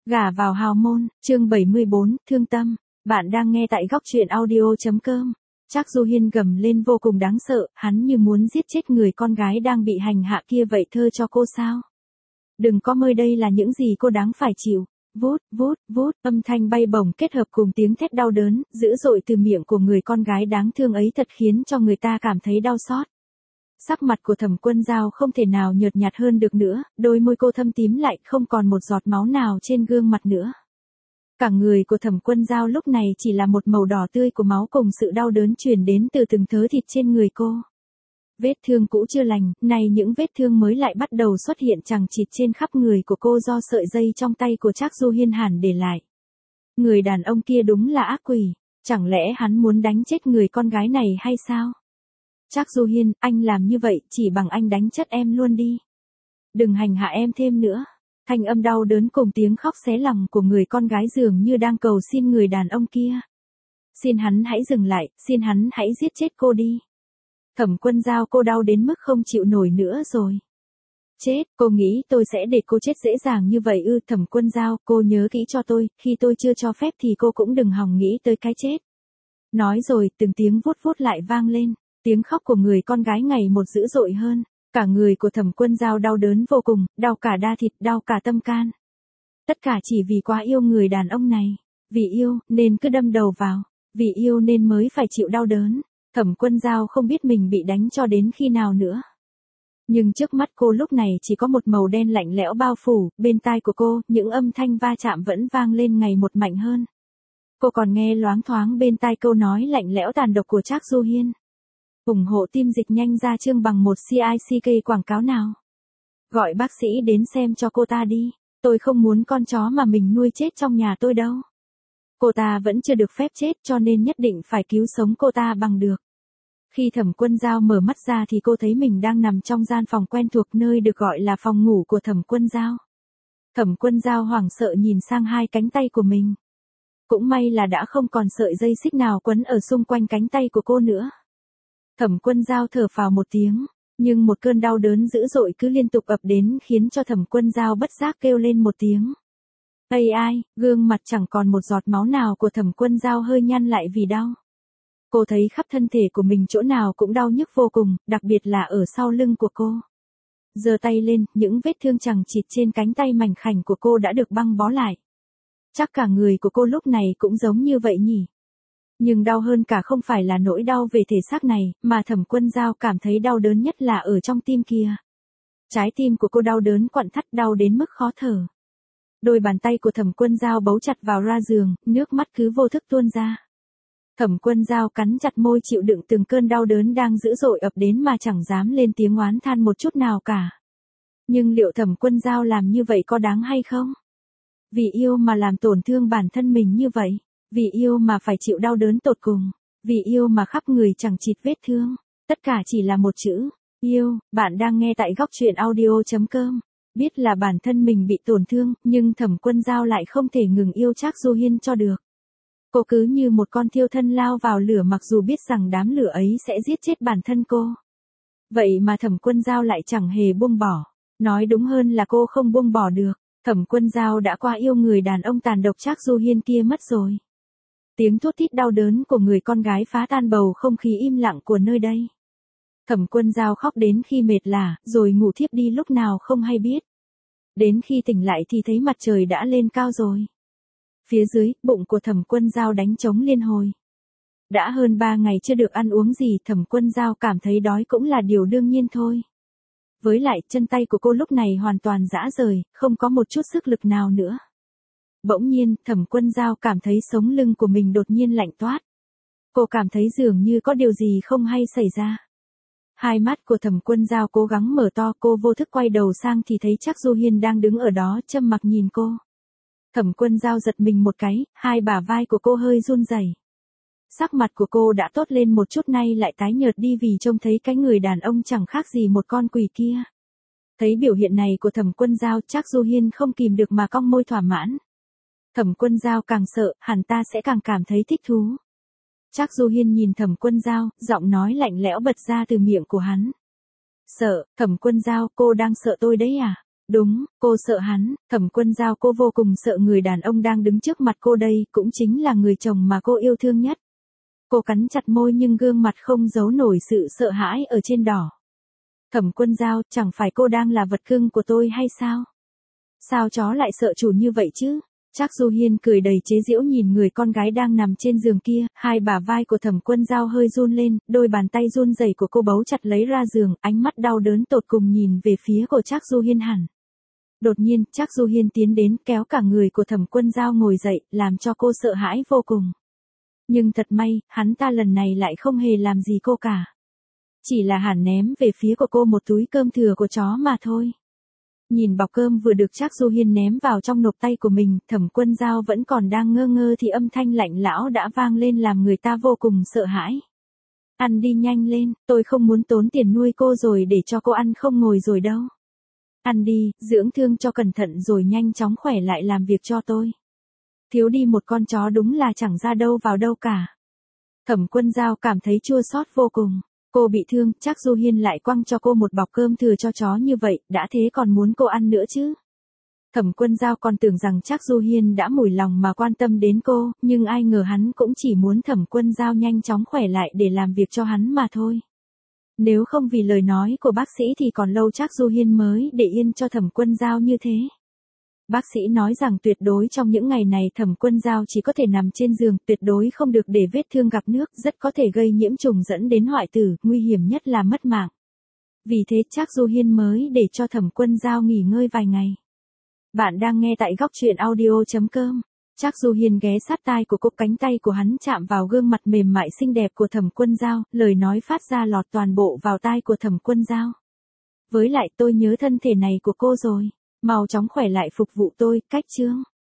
Gả vào hào môn, chương 74, thương tâm. Bạn đang nghe tại góc truyện audio.com. Trác Du Hiên gầm lên vô cùng đáng sợ, hắn như muốn giết chết người con gái đang bị hành hạ kia vậy, thơ cho cô sao? Đừng có mơ, đây là những gì cô đáng phải chịu. Vút, vút, vút, âm thanh bay bổng kết hợp cùng tiếng thét đau đớn, dữ dội từ miệng của người con gái đáng thương ấy thật khiến cho người ta cảm thấy đau xót. Sắc mặt của Thẩm Quân Dao không thể nào nhợt nhạt hơn được nữa, đôi môi cô thâm tím lại, không còn một giọt máu nào trên gương mặt nữa. Cả người của Thẩm Quân Dao lúc này chỉ là một màu đỏ tươi của máu cùng sự đau đớn truyền đến từ từng thớ thịt trên người cô. Vết thương cũ chưa lành, nay những vết thương mới lại bắt đầu xuất hiện chằng chịt trên khắp người của cô do sợi dây trong tay của Trác Du Hiên hàn để lại. Người đàn ông kia đúng là ác quỷ, chẳng lẽ hắn muốn đánh chết người con gái này hay sao? Trác Du Hiên, anh làm như vậy, chỉ bằng anh đánh chết em luôn đi. Đừng hành hạ em thêm nữa. Thanh âm đau đớn cùng tiếng khóc xé lòng của người con gái dường như đang cầu xin người đàn ông kia. Xin hắn hãy dừng lại, xin hắn hãy giết chết cô đi. Thẩm Quân Dao, cô đau đến mức không chịu nổi nữa rồi. Chết, cô nghĩ tôi sẽ để cô chết dễ dàng như vậy ư? Thẩm Quân Dao, cô nhớ kỹ cho tôi, khi tôi chưa cho phép thì cô cũng đừng hòng nghĩ tới cái chết. Nói rồi, từng tiếng vút vút lại vang lên. Tiếng khóc của người con gái ngày một dữ dội hơn, cả người của Thẩm Quân Dao đau đớn vô cùng, đau cả da thịt, đau cả tâm can. Tất cả chỉ vì quá yêu người đàn ông này, vì yêu nên cứ đâm đầu vào, vì yêu nên mới phải chịu đau đớn. Thẩm Quân Dao không biết mình bị đánh cho đến khi nào nữa. Nhưng trước mắt cô lúc này chỉ có một màu đen lạnh lẽo bao phủ, bên tai của cô, những âm thanh va chạm vẫn vang lên ngày một mạnh hơn. Cô còn nghe loáng thoáng bên tai câu nói lạnh lẽo tàn độc của Trác Du Hiên. Ủng hộ team Dịch Nhanh ra chương bằng một CICK quảng cáo nào. Gọi bác sĩ đến xem cho cô ta đi. Tôi không muốn con chó mà mình nuôi chết trong nhà tôi đâu. Cô ta vẫn chưa được phép chết cho nên nhất định phải cứu sống cô ta bằng được. Khi Thẩm Quân Dao mở mắt ra thì cô thấy mình đang nằm trong gian phòng quen thuộc nơi được gọi là phòng ngủ của Thẩm Quân Dao. Thẩm Quân Dao hoảng sợ nhìn sang hai cánh tay của mình. Cũng may là đã không còn sợi dây xích nào quấn ở xung quanh cánh tay của cô nữa. Thẩm Quân Dao thở phào một tiếng, nhưng một cơn đau đớn dữ dội cứ liên tục ập đến khiến cho Thẩm Quân Dao bất giác kêu lên một tiếng. Ây ai, gương mặt chẳng còn một giọt máu nào của Thẩm Quân Dao hơi nhăn lại vì đau. Cô thấy khắp thân thể của mình chỗ nào cũng đau nhức vô cùng, đặc biệt là ở sau lưng của cô. Giơ tay lên, những vết thương chằng chịt trên cánh tay mảnh khảnh của cô đã được băng bó lại. Chắc cả người của cô lúc này cũng giống như vậy nhỉ. Nhưng đau hơn cả không phải là nỗi đau về thể xác này, mà Thẩm Quân Dao cảm thấy đau đớn nhất là ở trong tim kia. Trái tim của cô đau đớn quặn thắt, đau đến mức khó thở. Đôi bàn tay của Thẩm Quân Dao bấu chặt vào ra giường, nước mắt cứ vô thức tuôn ra. Thẩm Quân Dao cắn chặt môi chịu đựng từng cơn đau đớn đang dữ dội ập đến mà chẳng dám lên tiếng oán than một chút nào cả. Nhưng liệu Thẩm Quân Dao làm như vậy có đáng hay không? Vì yêu mà làm tổn thương bản thân mình như vậy. Vì yêu mà phải chịu đau đớn tột cùng, vì yêu mà khắp người chẳng chịt vết thương, tất cả chỉ là một chữ, yêu. Bạn đang nghe tại góc truyện audio.com. Biết là bản thân mình bị tổn thương, nhưng Thẩm Quân Dao lại không thể ngừng yêu Trác Du Hiên cho được. Cô cứ như một con thiêu thân lao vào lửa mặc dù biết rằng đám lửa ấy sẽ giết chết bản thân cô. Vậy mà Thẩm Quân Dao lại chẳng hề buông bỏ, nói đúng hơn là cô không buông bỏ được. Thẩm Quân Dao đã quá yêu người đàn ông tàn độc Trác Du Hiên kia mất rồi. Tiếng thút thít đau đớn của người con gái phá tan bầu không khí im lặng của nơi đây. Thẩm Quân Dao khóc đến khi mệt lả, rồi ngủ thiếp đi lúc nào không hay biết. Đến khi tỉnh lại thì thấy mặt trời đã lên cao rồi. Phía dưới, bụng của Thẩm Quân Dao đánh trống liên hồi. Đã hơn 3 ngày chưa được ăn uống gì, Thẩm Quân Dao cảm thấy đói cũng là điều đương nhiên thôi. Với lại, chân tay của cô lúc này hoàn toàn rã rời, không có một chút sức lực nào nữa. Bỗng nhiên, Thẩm Quân Dao cảm thấy sống lưng của mình đột nhiên lạnh toát. Cô cảm thấy dường như có điều gì không hay xảy ra. Hai mắt của Thẩm Quân Dao cố gắng mở to, cô vô thức quay đầu sang thì thấy Trác Du Hiên đang đứng ở đó châm mặc nhìn cô. Thẩm Quân Dao giật mình một cái, hai bả vai của cô hơi run rẩy. Sắc mặt của cô đã tốt lên một chút nay lại tái nhợt đi vì trông thấy cái người đàn ông chẳng khác gì một con quỷ kia. Thấy biểu hiện này của Thẩm Quân Dao, Trác Du Hiên không kìm được mà cong môi thỏa mãn. Thẩm Quân Dao càng sợ, hẳn ta sẽ càng cảm thấy thích thú. Trác Du Hiên nhìn Thẩm Quân Dao, giọng nói lạnh lẽo bật ra từ miệng của hắn. Sợ, Thẩm Quân Dao, cô đang sợ tôi đấy à? Đúng, cô sợ hắn, Thẩm Quân Giao cô vô cùng sợ người đàn ông đang đứng trước mặt cô đây, cũng chính là người chồng mà cô yêu thương nhất. Cô cắn chặt môi nhưng gương mặt không giấu nổi sự sợ hãi ở trên đỏ. Thẩm Quân Giao, chẳng phải cô đang là vật cưng của tôi hay sao? Sao chó lại sợ chủ như vậy chứ? Trác Du Hiên cười đầy chế giễu nhìn người con gái đang nằm trên giường kia, hai bả vai của Thẩm Quân Giao hơi run lên, đôi bàn tay run rẩy của cô bấu chặt lấy ra giường, ánh mắt đau đớn tột cùng nhìn về phía của Trác Du Hiên hẳn. Đột nhiên, Trác Du Hiên tiến đến kéo cả người của Thẩm Quân Giao ngồi dậy, làm cho cô sợ hãi vô cùng. Nhưng thật may, hắn ta lần này lại không hề làm gì cô cả. Chỉ là hẳn ném về phía của cô một túi cơm thừa của chó mà thôi. Nhìn bọc cơm vừa được Trác Du Hiên ném vào trong nộp tay của mình, Thẩm Quân Giao vẫn còn đang ngơ ngơ thì âm thanh lạnh lão đã vang lên làm người ta vô cùng sợ hãi. Ăn đi nhanh lên, tôi không muốn tốn tiền nuôi cô rồi để cho cô ăn không ngồi rồi đâu. Ăn đi, dưỡng thương cho cẩn thận rồi nhanh chóng khỏe lại làm việc cho tôi. Thiếu đi một con chó đúng là chẳng ra đâu vào đâu cả. Thẩm Quân Giao cảm thấy chua xót vô cùng. Cô bị thương, Trác Du Hiên lại quăng cho cô một bọc cơm thừa cho chó như vậy, đã thế còn muốn cô ăn nữa chứ. Thẩm Quân Giao còn tưởng rằng Trác Du Hiên đã mủi lòng mà quan tâm đến cô, nhưng ai ngờ hắn cũng chỉ muốn Thẩm Quân Giao nhanh chóng khỏe lại để làm việc cho hắn mà thôi. Nếu không vì lời nói của bác sĩ thì còn lâu Trác Du Hiên mới để yên cho Thẩm Quân Giao như thế. Bác sĩ nói rằng tuyệt đối trong những ngày này Thẩm Quân Giao chỉ có thể nằm trên giường, tuyệt đối không được để vết thương gặp nước, rất có thể gây nhiễm trùng dẫn đến hoại tử, nguy hiểm nhất là mất mạng. Vì thế Trác Du Hiên mới để cho Thẩm Quân Giao nghỉ ngơi vài ngày. Bạn đang nghe tại góc truyện audio.com. Trác Du Hiên ghé sát tai của cô, cánh tay của hắn chạm vào gương mặt mềm mại xinh đẹp của Thẩm Quân Giao, lời nói phát ra lọt toàn bộ vào tai của Thẩm Quân Giao. Với lại tôi nhớ thân thể này của cô rồi. Mau chóng khỏe lại phục vụ tôi, cách chương.